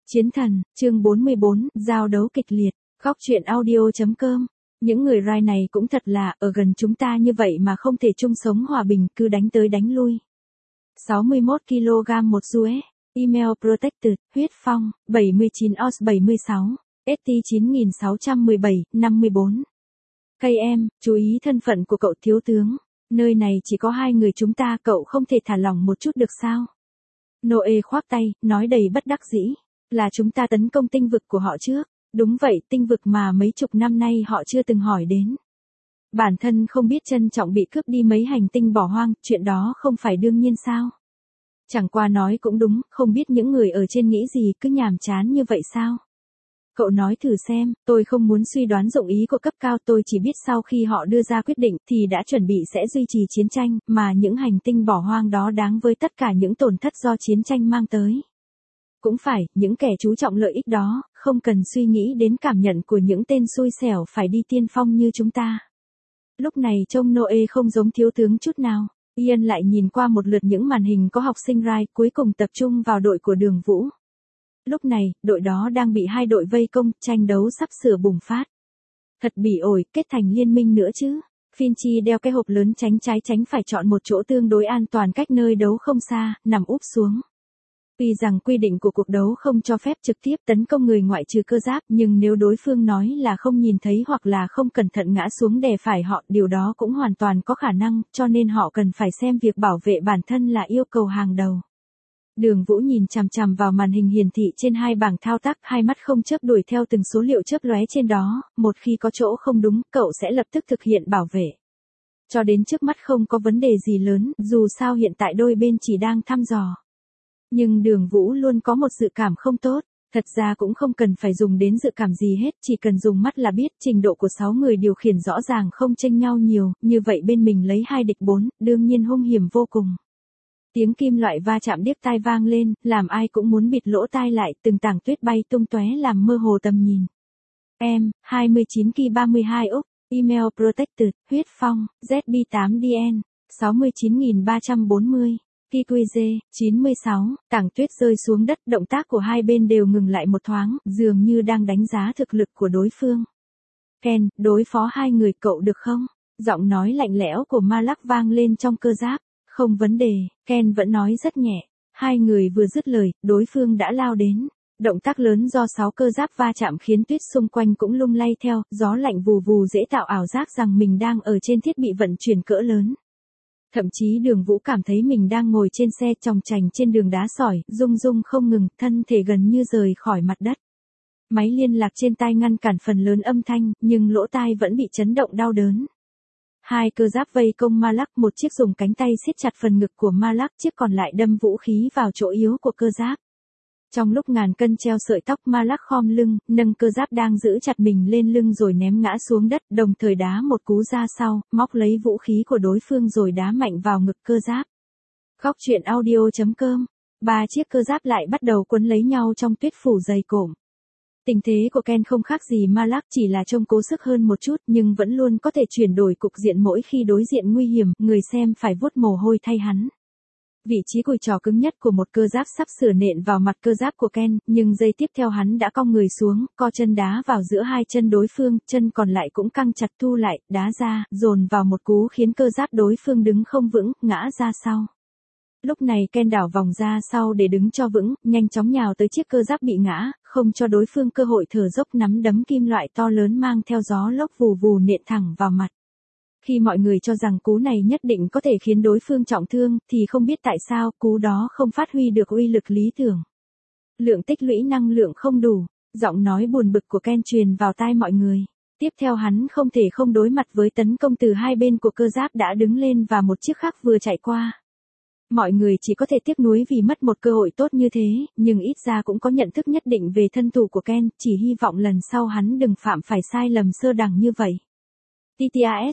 Chiến thần, chương 44, giao đấu kịch liệt, góc truyện audio.com. Những người Rai này cũng thật là, ở gần chúng ta như vậy mà không thể chung sống hòa bình, cứ đánh tới đánh lui. 61 kg một US, email protected, huyết phong, 79 os 76, ST 9617, 54. KM, chú ý thân phận của cậu thiếu tướng. Nơi này chỉ có hai người chúng ta, cậu không thể thả lỏng một chút được sao? Noe khoác tay, nói đầy bất đắc dĩ. Là chúng ta tấn công tinh vực của họ trước. Đúng vậy, tinh vực mà mấy chục năm nay họ chưa từng hỏi đến. Bản thân không biết trân trọng bị cướp đi mấy hành tinh bỏ hoang, chuyện đó không phải đương nhiên sao? Chẳng qua nói cũng đúng, không biết những người ở trên nghĩ gì, cứ nhàm chán như vậy sao? Cậu nói thử xem, tôi không muốn suy đoán dụng ý của cấp cao, tôi chỉ biết sau khi họ đưa ra quyết định thì đã chuẩn bị sẽ duy trì chiến tranh, mà những hành tinh bỏ hoang đó đáng với tất cả những tổn thất do chiến tranh mang tới. Cũng phải, những kẻ chú trọng lợi ích đó, không cần suy nghĩ đến cảm nhận của những tên xui xẻo phải đi tiên phong như chúng ta. Lúc này trông Noe không giống thiếu tướng chút nào. Ian lại nhìn qua một lượt những màn hình có học sinh Rai, cuối cùng tập trung vào đội của Đường Vũ. Lúc này, đội đó đang bị hai đội vây công, tranh đấu sắp sửa bùng phát. Thật bỉ ổi, kết thành liên minh nữa chứ. Finchi đeo cái hộp lớn tránh trái tránh phải, chọn một chỗ tương đối an toàn cách nơi đấu không xa, nằm úp xuống. Tuy rằng quy định của cuộc đấu không cho phép trực tiếp tấn công người ngoại trừ cơ giáp, nhưng nếu đối phương nói là không nhìn thấy hoặc là không cẩn thận ngã xuống đè phải họ, điều đó cũng hoàn toàn có khả năng, cho nên họ cần phải xem việc bảo vệ bản thân là yêu cầu hàng đầu. Đường Vũ nhìn chằm chằm vào màn hình hiển thị trên hai bảng thao tác, hai mắt không chớp đuổi theo từng số liệu chớp lóe trên đó, một khi có chỗ không đúng, cậu sẽ lập tức thực hiện bảo vệ. Cho đến trước mắt không có vấn đề gì lớn, dù sao hiện tại đôi bên chỉ đang thăm dò. Nhưng Đường Vũ luôn có một dự cảm không tốt, thật ra cũng không cần phải dùng đến dự cảm gì hết, chỉ cần dùng mắt là biết, trình độ của 6 người điều khiển rõ ràng không chênh nhau nhiều, như vậy bên mình lấy 2 địch 4, đương nhiên hung hiểm vô cùng. Tiếng kim loại va chạm điếc tai vang lên, làm ai cũng muốn bịt lỗ tai lại, từng tảng tuyết bay tung tóe làm mơ hồ tầm nhìn. Em, 29 ki 32 Úc, email protected, huyết phong, ZB8DN, 69.340. TQG, 96, tảng tuyết rơi xuống đất, động tác của hai bên đều ngừng lại một thoáng, dường như đang đánh giá thực lực của đối phương. Ken, đối phó hai người cậu được không? Giọng nói lạnh lẽo của Malak vang lên trong cơ giáp. Không vấn đề, Ken vẫn nói rất nhẹ. Hai người vừa dứt lời, đối phương đã lao đến. Động tác lớn do 6 cơ giáp va chạm khiến tuyết xung quanh cũng lung lay theo, gió lạnh vù vù dễ tạo ảo giác rằng mình đang ở trên thiết bị vận chuyển cỡ lớn. Thậm chí Đường Vũ cảm thấy mình đang ngồi trên xe chòng chành trên đường đá sỏi, rung rung không ngừng, thân thể gần như rời khỏi mặt đất. Máy liên lạc trên tai ngăn cản phần lớn âm thanh, nhưng lỗ tai vẫn bị chấn động đau đớn. Hai cơ giáp vây công Malak, một chiếc dùng cánh tay siết chặt phần ngực của Malak, chiếc còn lại đâm vũ khí vào chỗ yếu của cơ giáp. Trong lúc ngàn cân treo sợi tóc, Malak khom lưng, nâng cơ giáp đang giữ chặt mình lên lưng rồi ném ngã xuống đất, đồng thời đá một cú ra sau, móc lấy vũ khí của đối phương rồi đá mạnh vào ngực cơ giáp. Góc truyện audio.com. 3 chiếc cơ giáp lại bắt đầu quấn lấy nhau trong tuyết phủ dày cộm. Tình thế của Ken không khác gì Malak, chỉ là trông cố sức hơn một chút, nhưng vẫn luôn có thể chuyển đổi cục diện mỗi khi đối diện nguy hiểm, người xem phải vuốt mồ hôi thay hắn. Vị trí cùi chỏ cứng nhất của một cơ giáp sắp sửa nện vào mặt cơ giáp của Ken, nhưng giây tiếp theo hắn đã cong người xuống, co chân đá vào giữa hai chân đối phương, chân còn lại cũng căng chặt thu lại, đá ra, dồn vào một cú khiến cơ giáp đối phương đứng không vững, ngã ra sau. Lúc này Ken đảo vòng ra sau để đứng cho vững, nhanh chóng nhào tới chiếc cơ giáp bị ngã, không cho đối phương cơ hội thở dốc, nắm đấm kim loại to lớn mang theo gió lốc vù vù nện thẳng vào mặt. Khi mọi người cho rằng cú này nhất định có thể khiến đối phương trọng thương, thì không biết tại sao cú đó không phát huy được uy lực lý tưởng. Lượng tích lũy năng lượng không đủ, giọng nói buồn bực của Ken truyền vào tai mọi người. Tiếp theo hắn không thể không đối mặt với tấn công từ hai bên của cơ giáp đã đứng lên và một chiếc khác vừa chạy qua. Mọi người chỉ có thể tiếc nuối vì mất một cơ hội tốt như thế, nhưng ít ra cũng có nhận thức nhất định về thân thủ của Ken, chỉ hy vọng lần sau hắn đừng phạm phải sai lầm sơ đẳng như vậy. TTAS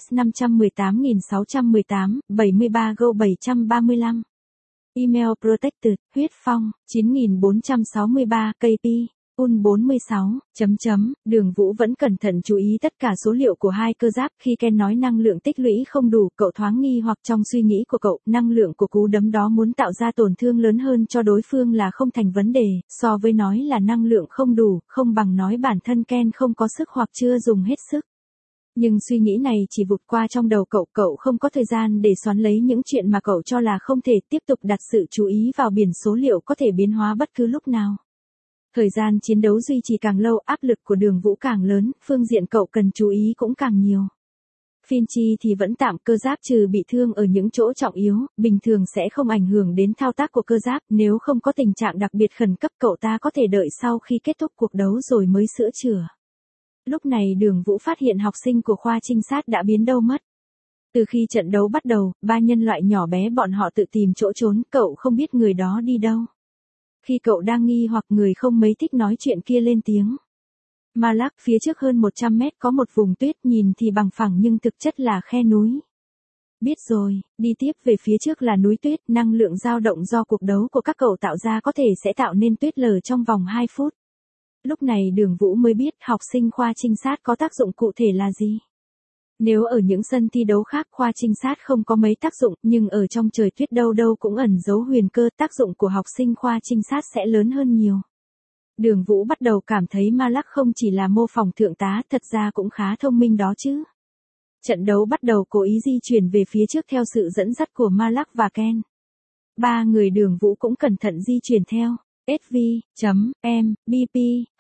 518618, 73 Go 735. Email protected, huyết phong, 9463, KP. 46, Đường Vũ vẫn cẩn thận chú ý tất cả số liệu của hai cơ giáp khi Ken nói năng lượng tích lũy không đủ, cậu thoáng nghi hoặc trong suy nghĩ của cậu, năng lượng của cú đấm đó muốn tạo ra tổn thương lớn hơn cho đối phương là không thành vấn đề, so với nói là năng lượng không đủ, không bằng nói bản thân Ken không có sức hoặc chưa dùng hết sức. Nhưng suy nghĩ này chỉ vụt qua trong đầu cậu không có thời gian để xoắn lấy những chuyện mà cậu cho là không thể, tiếp tục đặt sự chú ý vào biển số liệu có thể biến hóa bất cứ lúc nào. Thời gian chiến đấu duy trì càng lâu, áp lực của Đường Vũ càng lớn, phương diện cậu cần chú ý cũng càng nhiều. Finchi thì vẫn tạm, cơ giáp trừ bị thương ở những chỗ trọng yếu, bình thường sẽ không ảnh hưởng đến thao tác của cơ giáp, nếu không có tình trạng đặc biệt khẩn cấp cậu ta có thể đợi sau khi kết thúc cuộc đấu rồi mới sửa chữa. Lúc này Đường Vũ phát hiện học sinh của khoa trinh sát đã biến đâu mất. Từ khi trận đấu bắt đầu, ba nhân loại nhỏ bé bọn họ tự tìm chỗ trốn, cậu không biết người đó đi đâu. Khi cậu đang nghi hoặc người không mấy thích nói chuyện kia lên tiếng. Malak, phía trước hơn 100 mét có một vùng tuyết, nhìn thì bằng phẳng nhưng thực chất là khe núi. Biết rồi, đi tiếp về phía trước là núi tuyết, năng lượng dao động do cuộc đấu của các cậu tạo ra có thể sẽ tạo nên tuyết lở trong vòng 2 phút. Lúc này Đường Vũ mới biết học sinh khoa trinh sát có tác dụng cụ thể là gì. Nếu ở những sân thi đấu khác khoa trinh sát không có mấy tác dụng, nhưng ở trong trời tuyết đâu đâu cũng ẩn giấu huyền cơ, tác dụng của học sinh khoa trinh sát sẽ lớn hơn nhiều. Đường Vũ bắt đầu cảm thấy Malak không chỉ là mô phỏng thượng tá, thật ra cũng khá thông minh đó chứ. Trận đấu bắt đầu cố ý di chuyển về phía trước theo sự dẫn dắt của Malak và Ken. Ba người Đường Vũ cũng cẩn thận di chuyển theo. SV.M, BP,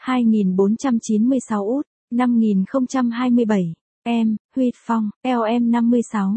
2496 út, 5027. M, Huy Phong, LM 56,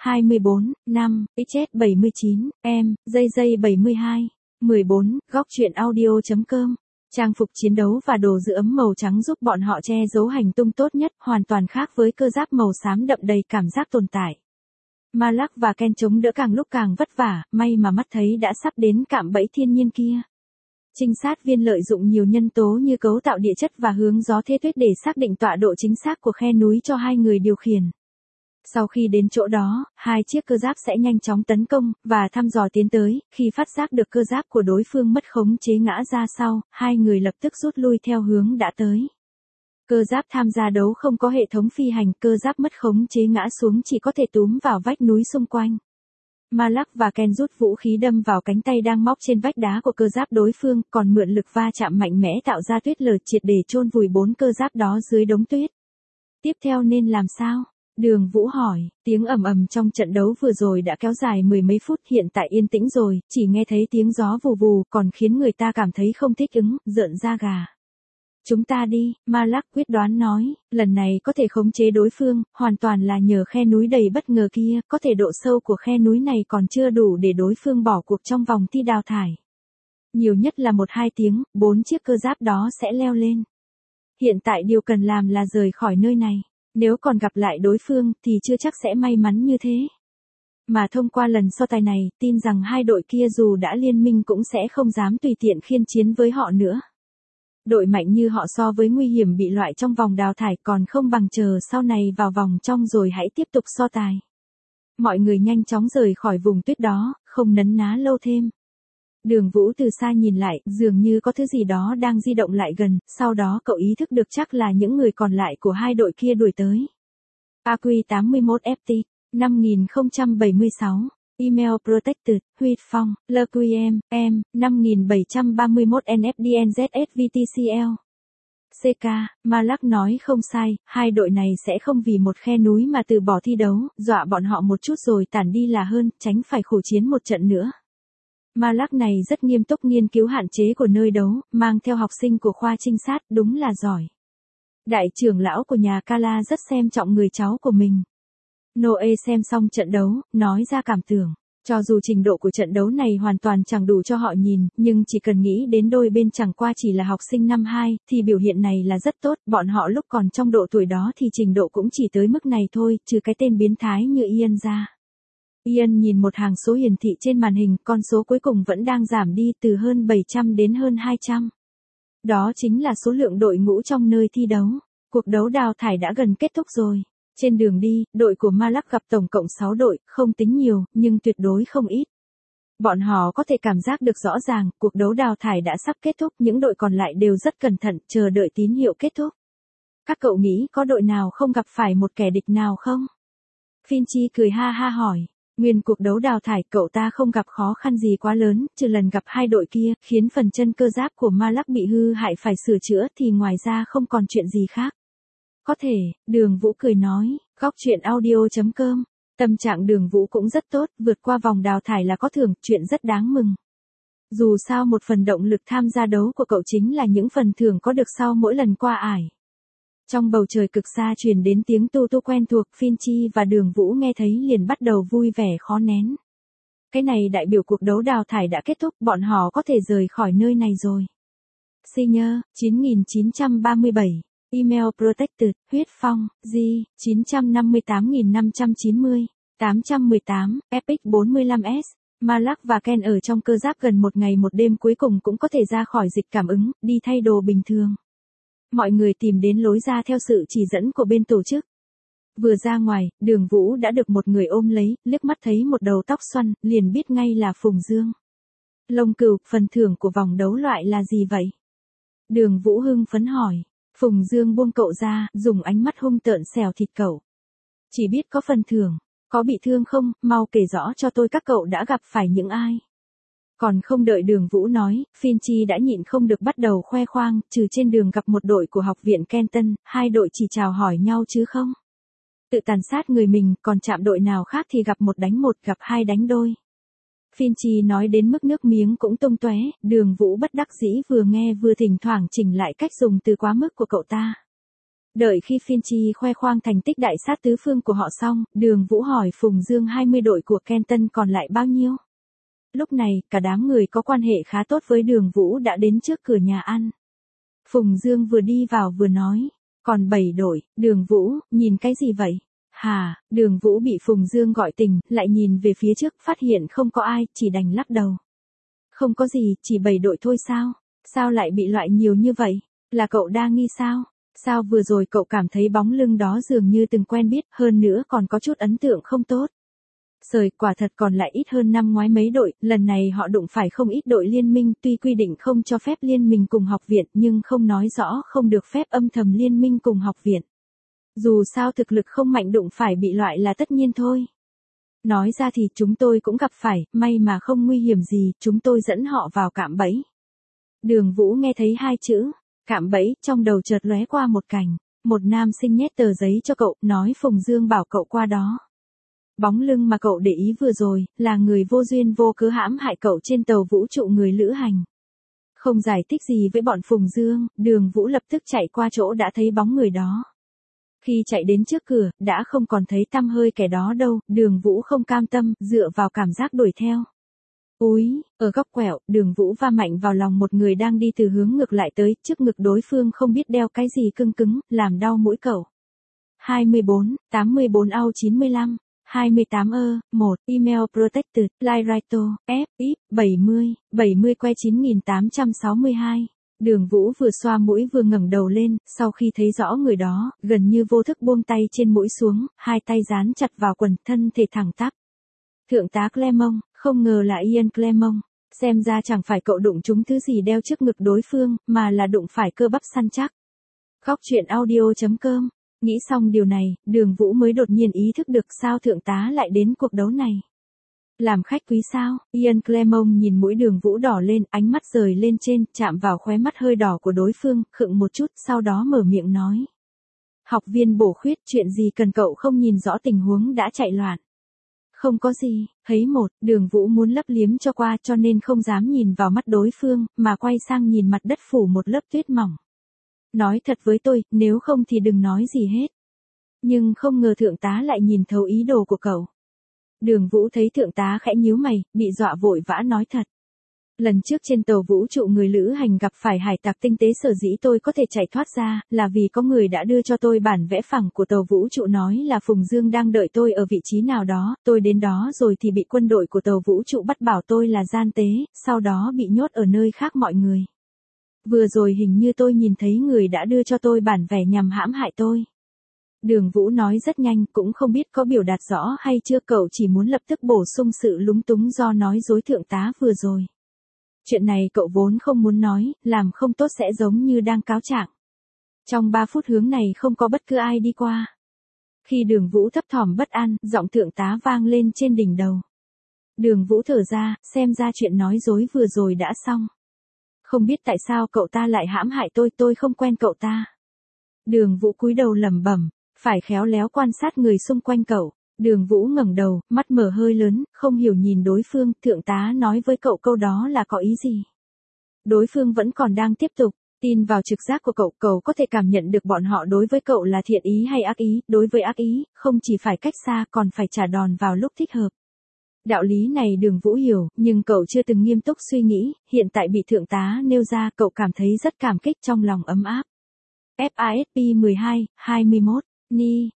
24, 5, XZ 79, M, dây 72, 14, góc truyện audio.com. Trang phục chiến đấu và đồ giữ ấm màu trắng giúp bọn họ che giấu hành tung tốt nhất, hoàn toàn khác với cơ giáp màu xám đậm đầy cảm giác tồn tại. Malak và Ken chống đỡ càng lúc càng vất vả, may mà mắt thấy đã sắp đến cạm bẫy thiên nhiên kia. Trinh sát viên lợi dụng nhiều nhân tố như cấu tạo địa chất và hướng gió thế tuyết để xác định tọa độ chính xác của khe núi cho hai người điều khiển. Sau khi đến chỗ đó, hai chiếc cơ giáp sẽ nhanh chóng tấn công, và thăm dò tiến tới, khi phát giác được cơ giáp của đối phương mất khống chế ngã ra sau, hai người lập tức rút lui theo hướng đã tới. Cơ giáp tham gia đấu không có hệ thống phi hành, cơ giáp mất khống chế ngã xuống chỉ có thể túm vào vách núi xung quanh. Malak và Ken rút vũ khí đâm vào cánh tay đang móc trên vách đá của cơ giáp đối phương, còn mượn lực va chạm mạnh mẽ tạo ra tuyết lở triệt để chôn vùi 4 cơ giáp đó dưới đống tuyết. Tiếp theo nên làm sao? Đường Vũ hỏi, tiếng ầm ầm trong trận đấu vừa rồi đã kéo dài mười mấy phút, hiện tại yên tĩnh rồi, chỉ nghe thấy tiếng gió vù vù còn khiến người ta cảm thấy không thích ứng, rợn da gà. Chúng ta đi, Malak quyết đoán nói, lần này có thể khống chế đối phương, hoàn toàn là nhờ khe núi đầy bất ngờ kia, có thể độ sâu của khe núi này còn chưa đủ để đối phương bỏ cuộc trong vòng thi đào thải. Nhiều nhất là 1-2 tiếng, 4 chiếc cơ giáp đó sẽ leo lên. Hiện tại điều cần làm là rời khỏi nơi này, nếu còn gặp lại đối phương thì chưa chắc sẽ may mắn như thế. Mà thông qua lần so tài này, tin rằng hai đội kia dù đã liên minh cũng sẽ không dám tùy tiện khiên chiến với họ nữa. Đội mạnh như họ so với nguy hiểm bị loại trong vòng đào thải còn không bằng chờ sau này vào vòng trong rồi hãy tiếp tục so tài. Mọi người nhanh chóng rời khỏi vùng tuyết đó, không nấn ná lâu thêm. Đường Vũ từ xa nhìn lại, dường như có thứ gì đó đang di động lại gần, sau đó cậu ý thức được chắc là những người còn lại của hai đội kia đuổi tới. AQ81FT, 5076. Email Protected, Huy Phong, LQM, M, 5731 NFDNZSVTCL. CK, Malak nói không sai, hai đội này sẽ không vì một khe núi mà từ bỏ thi đấu, dọa bọn họ một chút rồi tản đi là hơn, tránh phải khổ chiến một trận nữa. Malak này rất nghiêm túc nghiên cứu hạn chế của nơi đấu, mang theo học sinh của khoa trinh sát, đúng là giỏi. Đại trưởng lão của nhà Kala rất xem trọng người cháu của mình. Noe xem xong trận đấu, nói ra cảm tưởng. Cho dù trình độ của trận đấu này hoàn toàn chẳng đủ cho họ nhìn, nhưng chỉ cần nghĩ đến đôi bên chẳng qua chỉ là học sinh năm 2, thì biểu hiện này là rất tốt, bọn họ lúc còn trong độ tuổi đó thì trình độ cũng chỉ tới mức này thôi, trừ cái tên biến thái như Ian ra. Ian nhìn một hàng số hiển thị trên màn hình, con số cuối cùng vẫn đang giảm đi từ hơn 700 đến hơn 200. Đó chính là số lượng đội ngũ trong nơi thi đấu. Cuộc đấu đào thải đã gần kết thúc rồi. Trên đường đi, đội của Malak gặp tổng cộng 6 đội, không tính nhiều, nhưng tuyệt đối không ít. Bọn họ có thể cảm giác được rõ ràng, cuộc đấu đào thải đã sắp kết thúc, những đội còn lại đều rất cẩn thận, chờ đợi tín hiệu kết thúc. Các cậu nghĩ có đội nào không gặp phải một kẻ địch nào không? Finchi cười ha ha hỏi. Nguyên cuộc đấu đào thải cậu ta không gặp khó khăn gì quá lớn, trừ lần gặp hai đội kia, khiến phần chân cơ giáp của Malak bị hư hại phải sửa chữa thì ngoài ra không còn chuyện gì khác. Có thể, Đường Vũ cười nói, góc chuyện audio.com. Tâm trạng Đường Vũ cũng rất tốt, vượt qua vòng đào thải là có thưởng, chuyện rất đáng mừng. Dù sao một phần động lực tham gia đấu của cậu chính là những phần thưởng có được sau mỗi lần qua ải. Trong bầu trời cực xa truyền đến tiếng tu tu quen thuộc, Finchi và Đường Vũ nghe thấy liền bắt đầu vui vẻ khó nén. Cái này đại biểu cuộc đấu đào thải đã kết thúc, bọn họ có thể rời khỏi nơi này rồi. Senior, 9937. Email Protected, Huyết Phong, G, 958590, 818, Epic 45S. Malak và Ken ở trong cơ giáp gần một ngày một đêm cuối cùng cũng có thể ra khỏi dịch cảm ứng, đi thay đồ bình thường. Mọi người tìm đến lối ra theo sự chỉ dẫn của bên tổ chức. Vừa ra ngoài, Đường Vũ đã được một người ôm lấy, liếc mắt thấy một đầu tóc xoăn, liền biết ngay là Phùng Dương. Lông Cừu, phần thưởng của vòng đấu loại là gì vậy? Đường Vũ hưng phấn hỏi. Phùng Dương buông cậu ra, dùng ánh mắt hung tợn xẻo thịt cậu. Chỉ biết có phần thưởng, có bị thương không, mau kể rõ cho tôi các cậu đã gặp phải những ai. Còn không đợi Đường Vũ nói, Finchi đã nhịn không được bắt đầu khoe khoang, trừ trên đường gặp một đội của học viện Kenton, hai đội chỉ chào hỏi nhau chứ không. Tự tàn sát người mình, còn chạm đội nào khác thì gặp một đánh một, gặp hai đánh đôi. Finchi nói đến mức nước miếng cũng tung tóe, Đường Vũ bất đắc dĩ vừa nghe vừa thỉnh thoảng chỉnh lại cách dùng từ quá mức của cậu ta. Đợi khi Finchi khoe khoang thành tích đại sát tứ phương của họ xong, Đường Vũ hỏi Phùng Dương 20 đội của Kenton còn lại bao nhiêu? Lúc này, cả đám người có quan hệ khá tốt với Đường Vũ đã đến trước cửa nhà ăn. Phùng Dương vừa đi vào vừa nói, còn 7 đội, Đường Vũ, nhìn cái gì vậy? Hà, Đường Vũ bị Phùng Dương gọi tỉnh, lại nhìn về phía trước, phát hiện không có ai, chỉ đành lắc đầu. Không có gì, chỉ 7 đội thôi sao? Sao lại bị loại nhiều như vậy? Là cậu đa nghi sao? Sao vừa rồi cậu cảm thấy bóng lưng đó dường như từng quen biết, hơn nữa còn có chút ấn tượng không tốt? Sời, quả thật còn lại ít hơn năm ngoái mấy đội, lần này họ đụng phải không ít đội liên minh, tuy quy định không cho phép liên minh cùng học viện nhưng không nói rõ không được phép âm thầm liên minh cùng học viện. Dù sao thực lực không mạnh đụng phải bị loại là tất nhiên thôi. Nói ra thì chúng tôi cũng gặp phải, may mà không nguy hiểm gì, chúng tôi dẫn họ vào cạm bẫy. Đường Vũ nghe thấy hai chữ, cạm bẫy, trong đầu chợt lóe qua một cảnh. Một nam sinh nhét tờ giấy cho cậu, nói Phùng Dương bảo cậu qua đó. Bóng lưng mà cậu để ý vừa rồi, là người vô duyên vô cớ hãm hại cậu trên tàu vũ trụ người lữ hành. Không giải thích gì với bọn Phùng Dương, Đường Vũ lập tức chạy qua chỗ đã thấy bóng người đó. Khi chạy đến trước cửa, đã không còn thấy tăm hơi kẻ đó đâu, Đường Vũ không cam tâm, dựa vào cảm giác đuổi theo. Úi, ở góc quẹo, Đường Vũ va mạnh vào lòng một người đang đi từ hướng ngược lại tới, trước ngực đối phương không biết đeo cái gì cưng cứng, làm đau mũi cậu. 24, 84 ao 95. 28 1, email protected, Lyraito, F, IP, 70 que 9862. Đường Vũ vừa xoa mũi vừa ngẩng đầu lên, sau khi thấy rõ người đó, gần như vô thức buông tay trên mũi xuống, hai tay dán chặt vào quần, thân thể thẳng tắp. Thượng tá Clermont, không ngờ là Ian Clermont, xem ra chẳng phải cậu đụng trúng thứ gì đeo trước ngực đối phương, mà là đụng phải cơ bắp săn chắc. Góc chuyện audio.com. Nghĩ xong điều này, Đường Vũ mới đột nhiên ý thức được sao thượng tá lại đến cuộc đấu này. Làm khách quý sao? Ian Clermont nhìn mũi Đường Vũ đỏ lên, ánh mắt rời lên trên, chạm vào khóe mắt hơi đỏ của đối phương, khựng một chút, sau đó mở miệng nói. Học viên bổ khuyết, chuyện gì cần cậu không nhìn rõ tình huống đã chạy loạn. Không có gì, thấy một, Đường Vũ muốn lấp liếm cho qua cho nên không dám nhìn vào mắt đối phương, mà quay sang nhìn mặt đất phủ một lớp tuyết mỏng. Nói thật với tôi, nếu không thì đừng nói gì hết. Nhưng không ngờ thượng tá lại nhìn thấu ý đồ của cậu. Đường Vũ thấy thượng tá khẽ nhíu mày, bị dọa vội vã nói thật. Lần trước trên tàu vũ trụ người lữ hành gặp phải hải tặc tinh tế, sở dĩ tôi có thể chạy thoát ra, là vì có người đã đưa cho tôi bản vẽ phẳng của tàu vũ trụ, nói là Phùng Dương đang đợi tôi ở vị trí nào đó, tôi đến đó rồi thì bị quân đội của tàu vũ trụ bắt bảo tôi là gian tế, sau đó bị nhốt ở nơi khác mọi người. Vừa rồi hình như tôi nhìn thấy người đã đưa cho tôi bản vẽ nhằm hãm hại tôi. Đường Vũ nói rất nhanh, cũng không biết có biểu đạt rõ hay chưa, cậu chỉ muốn lập tức bổ sung sự lúng túng do nói dối thượng tá vừa rồi. Chuyện này cậu vốn không muốn nói, làm không tốt sẽ giống như đang cáo trạng. Trong 3 phút hướng này không có bất cứ ai đi qua. Khi Đường Vũ thấp thỏm bất an, giọng thượng tá vang lên trên đỉnh đầu. Đường Vũ thở ra, xem ra chuyện nói dối vừa rồi đã xong. Không biết tại sao cậu ta lại hãm hại tôi không quen cậu ta. Đường Vũ cúi đầu lẩm bẩm, phải khéo léo quan sát người xung quanh cậu. Đường Vũ ngẩng đầu, mắt mở hơi lớn, không hiểu nhìn đối phương, thượng tá nói với cậu câu đó là có ý gì. Đối phương vẫn còn đang tiếp tục, tin vào trực giác của cậu có thể cảm nhận được bọn họ đối với cậu là thiện ý hay ác ý, đối với ác ý, không chỉ phải cách xa còn phải trả đòn vào lúc thích hợp. Đạo lý này Đường Vũ hiểu, nhưng cậu chưa từng nghiêm túc suy nghĩ, hiện tại bị thượng tá nêu ra cậu cảm thấy rất cảm kích, trong lòng ấm áp. FASP 12, 21, Ni,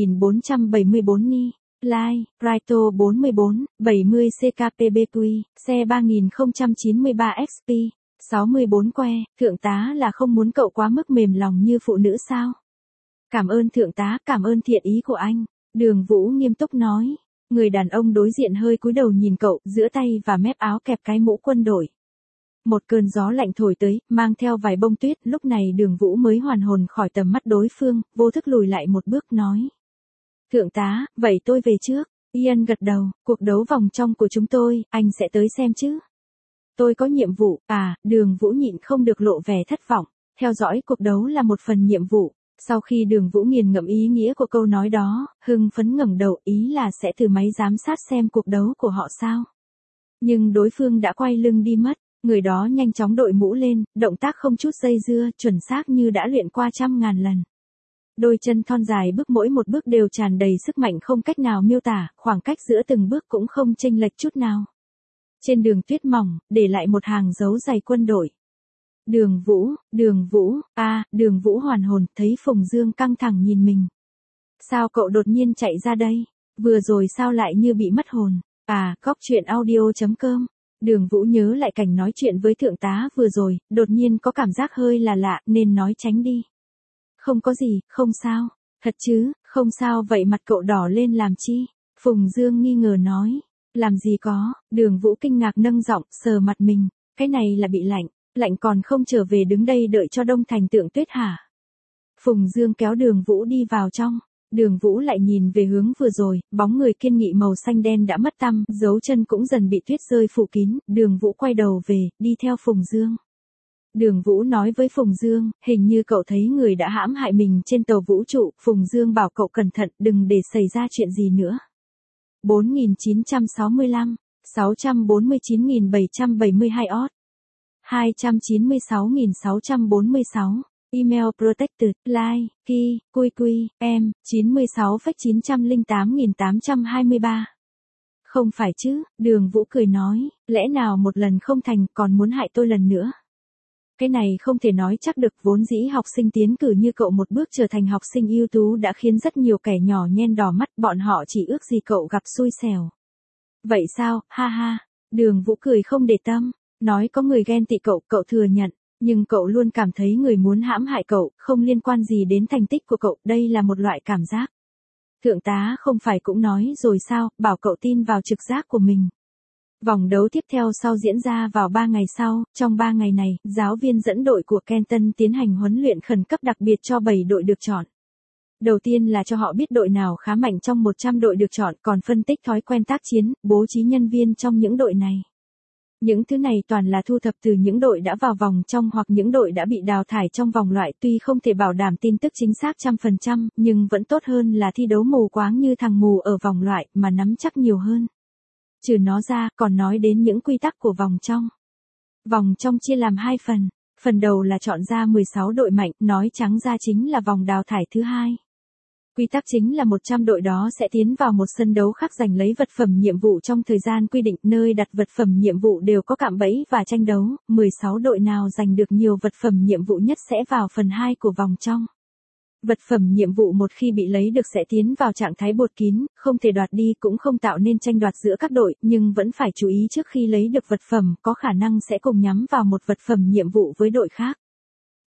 3474 Ni, Lai, Raito 44, 70 CKPBQ, xe 3093 XP, 64 que, thượng tá là không muốn cậu quá mức mềm lòng như phụ nữ sao? Cảm ơn thượng tá, cảm ơn thiện ý của anh, Đường Vũ nghiêm túc nói. Người đàn ông đối diện hơi cúi đầu nhìn cậu, giữa tay và mép áo kẹp cái mũ quân đội. Một cơn gió lạnh thổi tới, mang theo vài bông tuyết, lúc này Đường Vũ mới hoàn hồn khỏi tầm mắt đối phương, vô thức lùi lại một bước nói. Thượng tá, vậy tôi về trước. Ian gật đầu, cuộc đấu vòng trong của chúng tôi, anh sẽ tới xem chứ? Tôi có nhiệm vụ, Đường Vũ nhịn không được lộ vẻ thất vọng, theo dõi cuộc đấu là một phần nhiệm vụ. Sau khi Đường Vũ nghiền ngẫm ý nghĩa của câu nói đó, hưng phấn ngẩng đầu, ý là sẽ thử máy giám sát xem cuộc đấu của họ sao. Nhưng đối phương đã quay lưng đi mất, người đó nhanh chóng đội mũ lên, động tác không chút dây dưa, chuẩn xác như đã luyện qua 100.000 lần. Đôi chân thon dài bước mỗi một bước đều tràn đầy sức mạnh không cách nào miêu tả, khoảng cách giữa từng bước cũng không chênh lệch chút nào. Trên đường tuyết mỏng, để lại một hàng dấu giày quân đội. Đường Vũ hoàn hồn, thấy Phùng Dương căng thẳng nhìn mình. Sao cậu đột nhiên chạy ra đây? Vừa rồi sao lại như bị mất hồn? Góc chuyện audio.com. Đường Vũ nhớ lại cảnh nói chuyện với thượng tá vừa rồi, đột nhiên có cảm giác hơi là lạ, nên nói tránh đi. Không có gì, không sao. Thật chứ, không sao, vậy mặt cậu đỏ lên làm chi? Phùng Dương nghi ngờ nói. Làm gì có, Đường Vũ kinh ngạc nâng giọng, sờ mặt mình. Cái này là bị lạnh. Lạnh còn không trở về đứng đây đợi cho đông thành tượng tuyết hả? Phùng Dương kéo Đường Vũ đi vào trong. Đường Vũ lại nhìn về hướng vừa rồi, bóng người kiên nghị màu xanh đen đã mất tăm, dấu chân cũng dần bị tuyết rơi phủ kín. Đường Vũ quay đầu về, đi theo Phùng Dương. Đường Vũ nói với Phùng Dương, hình như cậu thấy người đã hãm hại mình trên tàu vũ trụ. Phùng Dương bảo cậu cẩn thận, đừng để xảy ra chuyện gì nữa. 4965, 649.772 odd. 296.646, email protected, like, key, quy, em, 96,908.823. Không phải chứ, Đường Vũ cười nói, lẽ nào một lần không thành còn muốn hại tôi lần nữa? Cái này không thể nói chắc được, vốn dĩ học sinh tiến cử như cậu một bước trở thành học sinh ưu tú đã khiến rất nhiều kẻ nhỏ nhen đỏ mắt, bọn họ chỉ ước gì cậu gặp xui xẻo. Vậy sao, ha ha, Đường Vũ cười không để tâm. Nói có người ghen tị cậu thừa nhận, nhưng cậu luôn cảm thấy người muốn hãm hại cậu, không liên quan gì đến thành tích của cậu, đây là một loại cảm giác. Thượng tá không phải cũng nói rồi sao, bảo cậu tin vào trực giác của mình. Vòng đấu tiếp theo sau diễn ra vào 3 ngày sau, trong 3 ngày này, giáo viên dẫn đội của Kenton tiến hành huấn luyện khẩn cấp đặc biệt cho 7 đội được chọn. Đầu tiên là cho họ biết đội nào khá mạnh trong 100 đội được chọn, còn phân tích thói quen tác chiến, bố trí nhân viên trong những đội này. Những thứ này toàn là thu thập từ những đội đã vào vòng trong hoặc những đội đã bị đào thải trong vòng loại, tuy không thể bảo đảm tin tức chính xác 100%, nhưng vẫn tốt hơn là thi đấu mù quáng như thằng mù ở vòng loại, mà nắm chắc nhiều hơn. Trừ nó ra, còn nói đến những quy tắc của vòng trong. Vòng trong chia làm 2 phần. Phần đầu là chọn ra 16 đội mạnh, nói trắng ra chính là vòng đào thải thứ 2. Quy tắc chính là 100 đội đó sẽ tiến vào một sân đấu khác giành lấy vật phẩm nhiệm vụ trong thời gian quy định, nơi đặt vật phẩm nhiệm vụ đều có cạm bẫy và tranh đấu, 16 đội nào giành được nhiều vật phẩm nhiệm vụ nhất sẽ vào phần 2 của vòng trong. Vật phẩm nhiệm vụ một khi bị lấy được sẽ tiến vào trạng thái bột kín, không thể đoạt đi cũng không tạo nên tranh đoạt giữa các đội, nhưng vẫn phải chú ý trước khi lấy được vật phẩm, có khả năng sẽ cùng nhắm vào một vật phẩm nhiệm vụ với đội khác.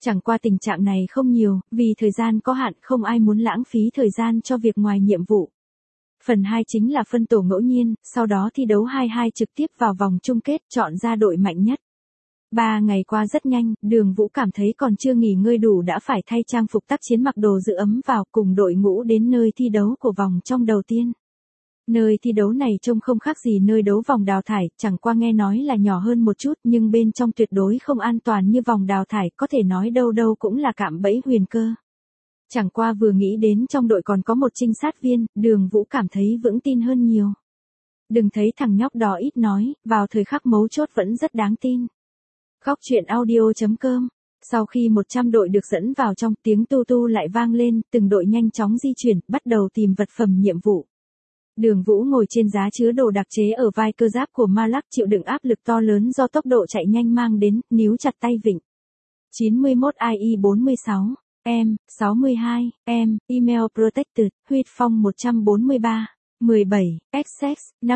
Chẳng qua tình trạng này không nhiều, vì thời gian có hạn không ai muốn lãng phí thời gian cho việc ngoài nhiệm vụ. Phần 2 chính là phân tổ ngẫu nhiên, sau đó thi đấu 2-2 trực tiếp vào vòng chung kết chọn ra đội mạnh nhất. 3 ngày qua rất nhanh, Đường Vũ cảm thấy còn chưa nghỉ ngơi đủ đã phải thay trang phục tác chiến mặc đồ giữ ấm vào cùng đội ngũ đến nơi thi đấu của vòng trong đầu tiên. Nơi thi đấu này trông không khác gì nơi đấu vòng đào thải, chẳng qua nghe nói là nhỏ hơn một chút nhưng bên trong tuyệt đối không an toàn như vòng đào thải, có thể nói đâu đâu cũng là cạm bẫy huyền cơ. Chẳng qua vừa nghĩ đến trong đội còn có một trinh sát viên, Đường Vũ cảm thấy vững tin hơn nhiều. Đừng thấy thằng nhóc đó ít nói, vào thời khắc mấu chốt vẫn rất đáng tin. Góc truyện audio.com. Sau khi 100 đội được dẫn vào trong, tiếng tu tu lại vang lên, từng đội nhanh chóng di chuyển, bắt đầu tìm vật phẩm nhiệm vụ. Đường Vũ ngồi trên giá chứa đồ đặc chế ở vai cơ giáp của Malak chịu đựng áp lực to lớn do tốc độ chạy nhanh mang đến, níu chặt tay vịnh. 91 IE 46, em, 62, em, Email Protected, Huyết Phong 143, 17, XX,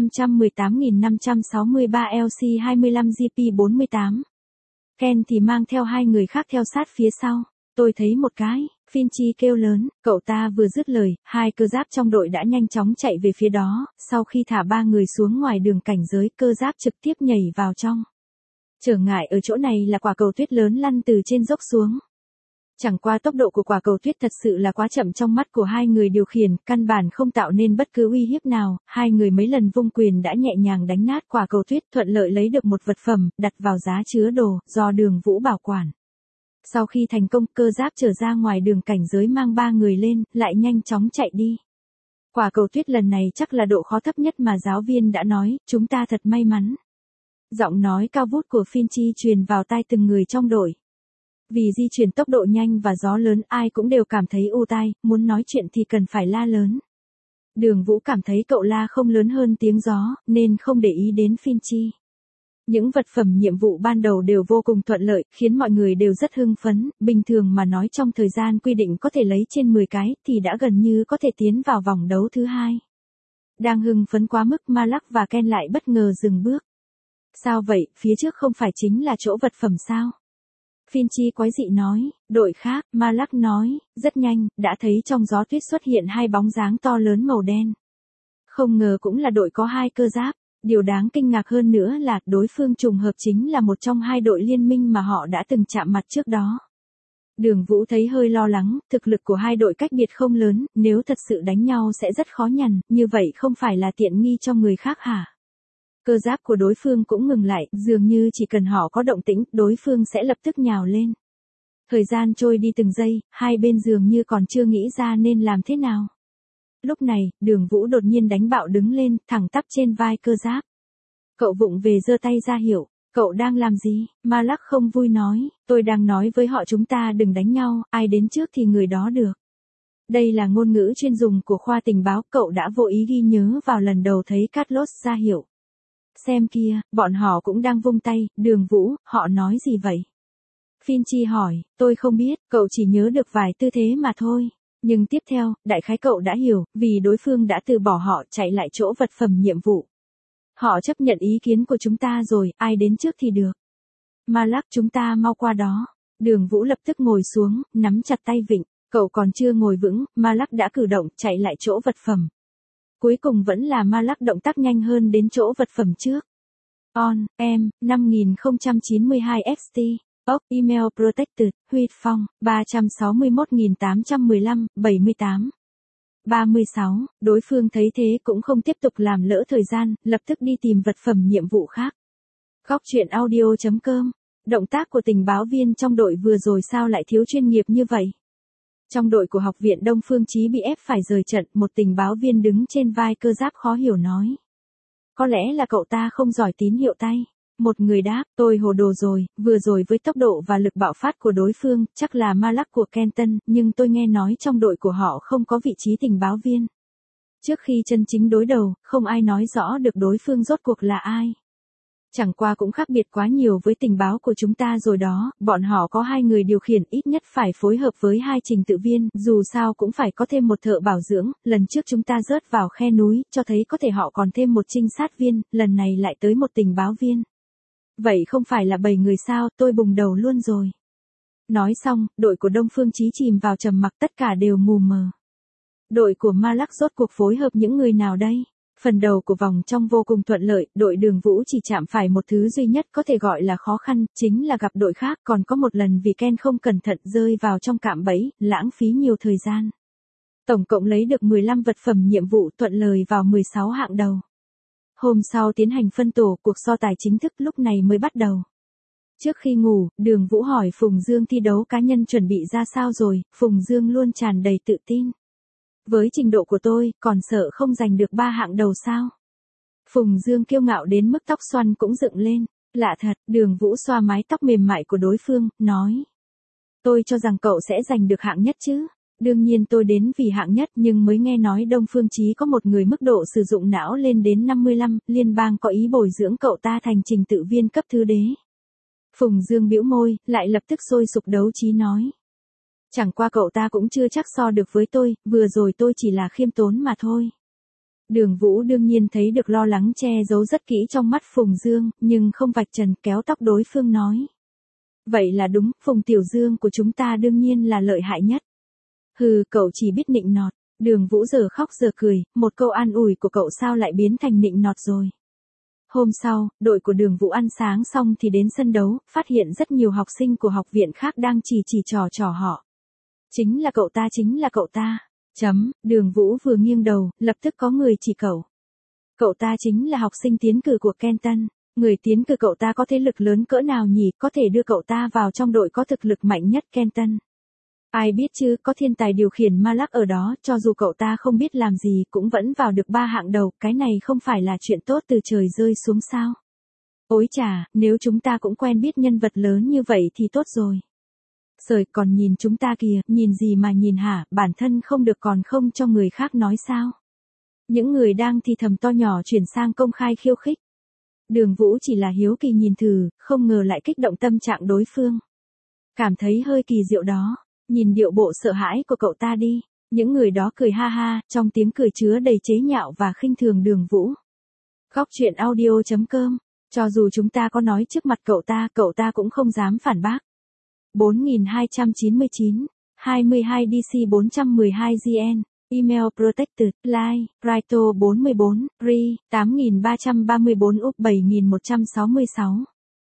518.563 LC 25 GP 48. Ken thì mang theo 2 người khác theo sát phía sau. Tôi thấy một cái, Finchi kêu lớn, cậu ta vừa dứt lời, 2 cơ giáp trong đội đã nhanh chóng chạy về phía đó, sau khi thả 3 người xuống ngoài đường cảnh giới, cơ giáp trực tiếp nhảy vào trong. Trở ngại ở chỗ này là quả cầu tuyết lớn lăn từ trên dốc xuống. Chẳng qua tốc độ của quả cầu tuyết thật sự là quá chậm trong mắt của 2 người điều khiển, căn bản không tạo nên bất cứ uy hiếp nào, 2 người mấy lần vung quyền đã nhẹ nhàng đánh nát quả cầu tuyết, thuận lợi lấy được một vật phẩm, đặt vào giá chứa đồ, do Đường Vũ bảo quản. Sau khi thành công, cơ giáp trở ra ngoài đường cảnh giới mang 3 người lên, lại nhanh chóng chạy đi. Quả cầu tuyết lần này chắc là độ khó thấp nhất mà giáo viên đã nói, chúng ta thật may mắn. Giọng nói cao vút của Finchi truyền vào tai từng người trong đội. Vì di chuyển tốc độ nhanh và gió lớn ai cũng đều cảm thấy u tai, muốn nói chuyện thì cần phải la lớn. Đường Vũ cảm thấy cậu la không lớn hơn tiếng gió, nên không để ý đến Finchi. Những vật phẩm nhiệm vụ ban đầu đều vô cùng thuận lợi, khiến mọi người đều rất hưng phấn, bình thường mà nói trong thời gian quy định có thể lấy trên 10 cái, thì đã gần như có thể tiến vào vòng đấu thứ 2. Đang hưng phấn quá mức, Malak và Ken lại bất ngờ dừng bước. Sao vậy, phía trước không phải chính là chỗ vật phẩm sao? Finchi quái dị nói, đội khác, Malak nói, rất nhanh, đã thấy trong gió tuyết xuất hiện 2 bóng dáng to lớn màu đen. Không ngờ cũng là đội có 2 cơ giáp. Điều đáng kinh ngạc hơn nữa là đối phương trùng hợp chính là một trong 2 đội liên minh mà họ đã từng chạm mặt trước đó. Đường Vũ thấy hơi lo lắng, thực lực của 2 đội cách biệt không lớn, nếu thật sự đánh nhau sẽ rất khó nhằn, như vậy không phải là tiện nghi cho người khác hả? Cơ giáp của đối phương cũng ngừng lại, dường như chỉ cần họ có động tĩnh, đối phương sẽ lập tức nhào lên. Thời gian trôi đi từng giây, hai bên dường như còn chưa nghĩ ra nên làm thế nào. Lúc này, Đường Vũ đột nhiên đánh bạo đứng lên, thẳng tắp trên vai cơ giáp. Cậu vụng về giơ tay ra hiệu, cậu đang làm gì? Malak không vui nói, tôi đang nói với họ chúng ta đừng đánh nhau, ai đến trước thì người đó được. Đây là ngôn ngữ chuyên dùng của khoa tình báo, cậu đã vô ý ghi nhớ vào lần đầu thấy Carlos ra hiệu. Xem kia, bọn họ cũng đang vung tay, Đường Vũ, họ nói gì vậy? Finchi hỏi, tôi không biết, cậu chỉ nhớ được vài tư thế mà thôi. Nhưng tiếp theo, đại khái cậu đã hiểu, vì đối phương đã từ bỏ họ chạy lại chỗ vật phẩm nhiệm vụ. Họ chấp nhận ý kiến của chúng ta rồi, ai đến trước thì được. Malak, chúng ta mau qua đó. Đường Vũ lập tức ngồi xuống, nắm chặt tay vịnh, cậu còn chưa ngồi vững, Malak đã cử động chạy lại chỗ vật phẩm. Cuối cùng vẫn là Malak động tác nhanh hơn đến chỗ vật phẩm trước. On, em, 5092 XT. Ốc, Email Protected, Huyết Phong, 361.815, 78. 36, đối phương thấy thế cũng không tiếp tục làm lỡ thời gian, lập tức đi tìm vật phẩm nhiệm vụ khác. Góc truyện audio.com. Động tác của tình báo viên trong đội vừa rồi sao lại thiếu chuyên nghiệp như vậy? Trong đội của Học viện Đông Phương Chí bị ép phải rời trận, một tình báo viên đứng trên vai cơ giáp khó hiểu nói. Có lẽ là cậu ta không giỏi tín hiệu tay. Một người đáp, tôi hồ đồ rồi, vừa rồi với tốc độ và lực bạo phát của đối phương, chắc là Malak của Kenton, nhưng tôi nghe nói trong đội của họ không có vị trí tình báo viên. Trước khi chân chính đối đầu, không ai nói rõ được đối phương rốt cuộc là ai. Chẳng qua cũng khác biệt quá nhiều với tình báo của chúng ta rồi đó, bọn họ có 2 người điều khiển ít nhất phải phối hợp với 2 trình tự viên, dù sao cũng phải có thêm một thợ bảo dưỡng, lần trước chúng ta rớt vào khe núi, cho thấy có thể họ còn thêm một trinh sát viên, lần này lại tới một tình báo viên. Vậy không phải là 7 người sao, tôi bùng đầu luôn rồi. Nói xong, đội của Đông Phương Chí chìm vào trầm mặc, tất cả đều mù mờ. Đội của Ma Lắc rốt cuộc phối hợp những người nào đây? Phần đầu của vòng trong vô cùng thuận lợi, đội Đường Vũ chỉ chạm phải một thứ duy nhất có thể gọi là khó khăn, chính là gặp đội khác, còn có một lần vì Ken không cẩn thận rơi vào trong cạm bẫy, lãng phí nhiều thời gian. Tổng cộng lấy được 15 vật phẩm nhiệm vụ, thuận lợi vào 16 hạng đầu. Hôm sau tiến hành phân tổ, cuộc so tài chính thức lúc này mới bắt đầu. Trước khi ngủ, Đường Vũ hỏi Phùng Dương thi đấu cá nhân chuẩn bị ra sao rồi, Phùng Dương luôn tràn đầy tự tin. Với trình độ của tôi, còn sợ không giành được 3 hạng đầu sao? Phùng Dương kiêu ngạo đến mức tóc xoăn cũng dựng lên. Lạ thật, Đường Vũ xoa mái tóc mềm mại của đối phương, nói. Tôi cho rằng cậu sẽ giành được hạng nhất chứ. Đương nhiên tôi đến vì hạng nhất, nhưng mới nghe nói Đông Phương Chí có một người mức độ sử dụng não lên đến 55, liên bang có ý bồi dưỡng cậu ta thành trình tự viên cấp thứ đế. Phùng Dương bĩu môi, lại lập tức sôi sục đấu trí nói. Chẳng qua cậu ta cũng chưa chắc so được với tôi, vừa rồi tôi chỉ là khiêm tốn mà thôi. Đường Vũ đương nhiên thấy được lo lắng che giấu rất kỹ trong mắt Phùng Dương, nhưng không vạch trần, kéo tóc đối phương nói. Vậy là đúng, Phùng Tiểu Dương của chúng ta đương nhiên là lợi hại nhất. Hừ, cậu chỉ biết nịnh nọt. Đường Vũ giờ khóc giờ cười, một câu an ủi của cậu sao lại biến thành nịnh nọt rồi. Hôm sau, đội của Đường Vũ ăn sáng xong thì đến sân đấu, phát hiện rất nhiều học sinh của học viện khác đang chỉ trò họ. Chính là cậu ta. Đường Vũ vừa nghiêng đầu, lập tức có người chỉ cậu. Cậu ta chính là học sinh tiến cử của Kenton. Người tiến cử cậu ta có thế lực lớn cỡ nào nhỉ, có thể đưa cậu ta vào trong đội có thực lực mạnh nhất Kenton. Ai biết chứ, có thiên tài điều khiển Ma Lắc ở đó, cho dù cậu ta không biết làm gì cũng vẫn vào được 3 hạng đầu, cái này không phải là chuyện tốt từ trời rơi xuống sao. Ôi chà, nếu chúng ta cũng quen biết nhân vật lớn như vậy thì tốt rồi. Trời, còn nhìn chúng ta kìa, nhìn gì mà nhìn hả, bản thân không được còn không cho người khác nói sao. Những người đang thì thầm to nhỏ chuyển sang công khai khiêu khích. Đường Vũ chỉ là hiếu kỳ nhìn thử, không ngờ lại kích động tâm trạng đối phương. Cảm thấy hơi kỳ diệu đó. Nhìn điệu bộ sợ hãi của cậu ta đi. Những người đó cười ha ha, trong tiếng cười chứa đầy chế nhạo và khinh thường Đường Vũ. Góc truyện audio.com. Cho dù chúng ta có nói trước mặt cậu ta cũng không dám phản bác. 4299, 22 DC 412 GN, email protected, line, Raito 44, re, 8334 up 7166.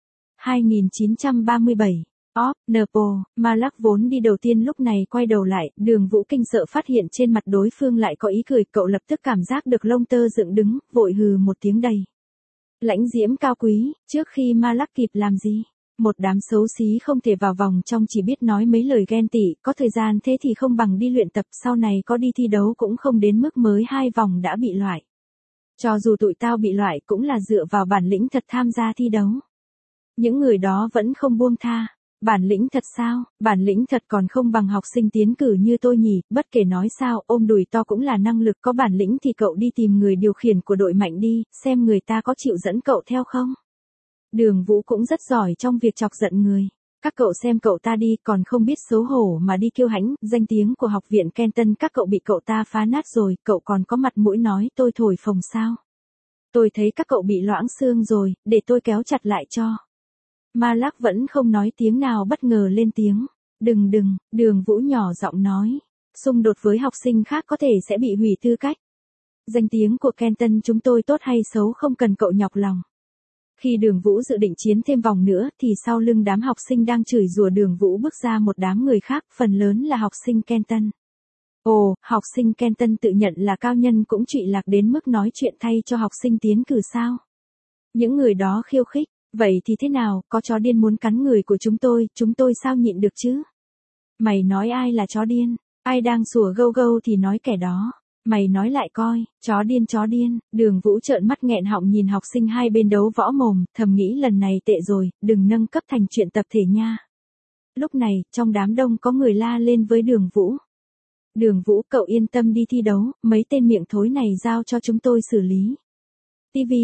2937. Op, Nepo, Ma Lắc vốn đi đầu tiên lúc này quay đầu lại, Đường Vũ kinh sợ phát hiện trên mặt đối phương lại có ý cười, cậu lập tức cảm giác được lông tơ dựng đứng, vội hừ một tiếng đầy. Lãnh diễm cao quý, trước khi Ma Lắc kịp làm gì? Một đám xấu xí không thể vào vòng trong, chỉ biết nói mấy lời ghen tị, có thời gian thế thì không bằng đi luyện tập, sau này có đi thi đấu cũng không đến mức mới 2 vòng đã bị loại. Cho dù tụi tao bị loại cũng là dựa vào bản lĩnh thật tham gia thi đấu. Những người đó vẫn không buông tha. Bản lĩnh thật sao, bản lĩnh thật còn không bằng học sinh tiến cử như tôi nhỉ, bất kể nói sao, ôm đùi to cũng là năng lực, có bản lĩnh thì cậu đi tìm người điều khiển của đội mạnh đi, xem người ta có chịu dẫn cậu theo không. Đường Vũ cũng rất giỏi trong việc chọc giận người. Các cậu xem cậu ta đi, còn không biết xấu hổ mà đi kiêu hãnh, danh tiếng của học viện Kenton các cậu bị cậu ta phá nát rồi, cậu còn có mặt mũi nói tôi thổi phồng sao. Tôi thấy các cậu bị loãng xương rồi, để tôi kéo chặt lại cho. Ma Lắc vẫn không nói tiếng nào, bất ngờ lên tiếng. Đừng, Đường Vũ nhỏ giọng nói. Xung đột với học sinh khác có thể sẽ bị hủy tư cách. Danh tiếng của Kenton chúng tôi tốt hay xấu không cần cậu nhọc lòng. Khi Đường Vũ dự định chiến thêm vòng nữa thì sau lưng đám học sinh đang chửi rủa Đường Vũ bước ra một đám người khác, phần lớn là học sinh Kenton. Ồ, học sinh Kenton tự nhận là cao nhân cũng trụy lạc đến mức nói chuyện thay cho học sinh tiến cử sao. Những người đó khiêu khích. Vậy thì thế nào, có chó điên muốn cắn người của chúng tôi sao nhịn được chứ? Mày nói ai là chó điên? Ai đang sủa gâu gâu thì nói kẻ đó. Mày nói lại coi, chó điên. Đường Vũ trợn mắt nghẹn họng nhìn học sinh hai bên đấu võ mồm, thầm nghĩ lần này tệ rồi, đừng nâng cấp thành chuyện tập thể nha. Lúc này, trong đám đông có người la lên với Đường Vũ. Đường Vũ, cậu yên tâm đi thi đấu, mấy tên miệng thối này giao cho chúng tôi xử lý. TV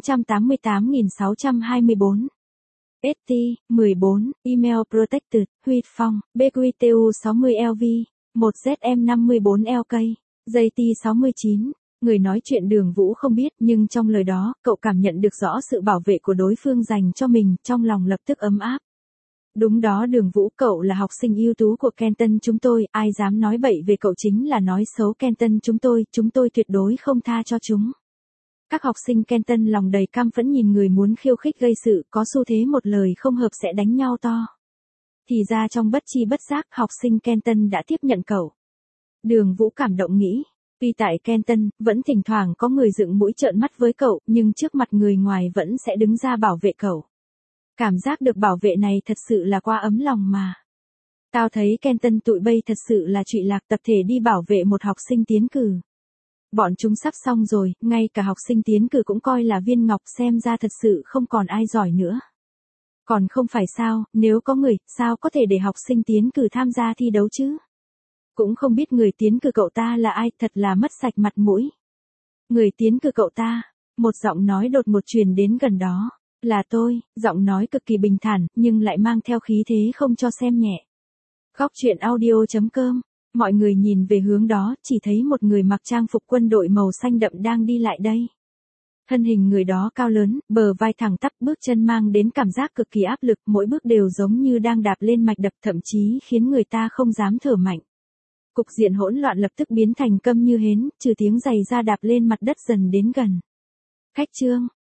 988624. ST 14, email protected, Huyết Phong, BQTU 60LV, 1ZM54LK, JT 69. Người nói chuyện Đường Vũ không biết, nhưng trong lời đó, cậu cảm nhận được rõ sự bảo vệ của đối phương dành cho mình, trong lòng lập tức ấm áp. Đúng đó Đường Vũ, cậu là học sinh ưu tú của Kenton chúng tôi, ai dám nói bậy về cậu chính là nói xấu Kenton chúng tôi tuyệt đối không tha cho chúng. Các học sinh Kenton lòng đầy căm phẫn nhìn người muốn khiêu khích gây sự, có xu thế một lời không hợp sẽ đánh nhau to. Thì ra trong bất chi bất giác học sinh Kenton đã tiếp nhận cậu. Đường Vũ cảm động nghĩ, tuy tại Kenton, vẫn thỉnh thoảng có người dựng mũi trợn mắt với cậu, nhưng trước mặt người ngoài vẫn sẽ đứng ra bảo vệ cậu. Cảm giác được bảo vệ này thật sự là quá ấm lòng mà. Tao thấy Kenton tụi bay thật sự là trụy lạc tập thể đi bảo vệ một học sinh tiến cử. Bọn chúng sắp xong rồi, ngay cả học sinh tiến cử cũng coi là viên ngọc, xem ra thật sự không còn ai giỏi nữa. Còn không phải sao, nếu có người, sao có thể để học sinh tiến cử tham gia thi đấu chứ? Cũng không biết người tiến cử cậu ta là ai, thật là mất sạch mặt mũi. Người tiến cử cậu ta, một giọng nói đột ngột truyền đến gần đó. Là tôi, giọng nói cực kỳ bình thản, nhưng lại mang theo khí thế không cho xem nhẹ. Góc truyện audio.com, mọi người nhìn về hướng đó, chỉ thấy một người mặc trang phục quân đội màu xanh đậm đang đi lại đây. Thân hình người đó cao lớn, bờ vai thẳng tắp, bước chân mang đến cảm giác cực kỳ áp lực, mỗi bước đều giống như đang đạp lên mạch đập, thậm chí khiến người ta không dám thở mạnh. Cục diện hỗn loạn lập tức biến thành câm như hến, trừ tiếng giày da đạp lên mặt đất dần đến gần. Khách trương,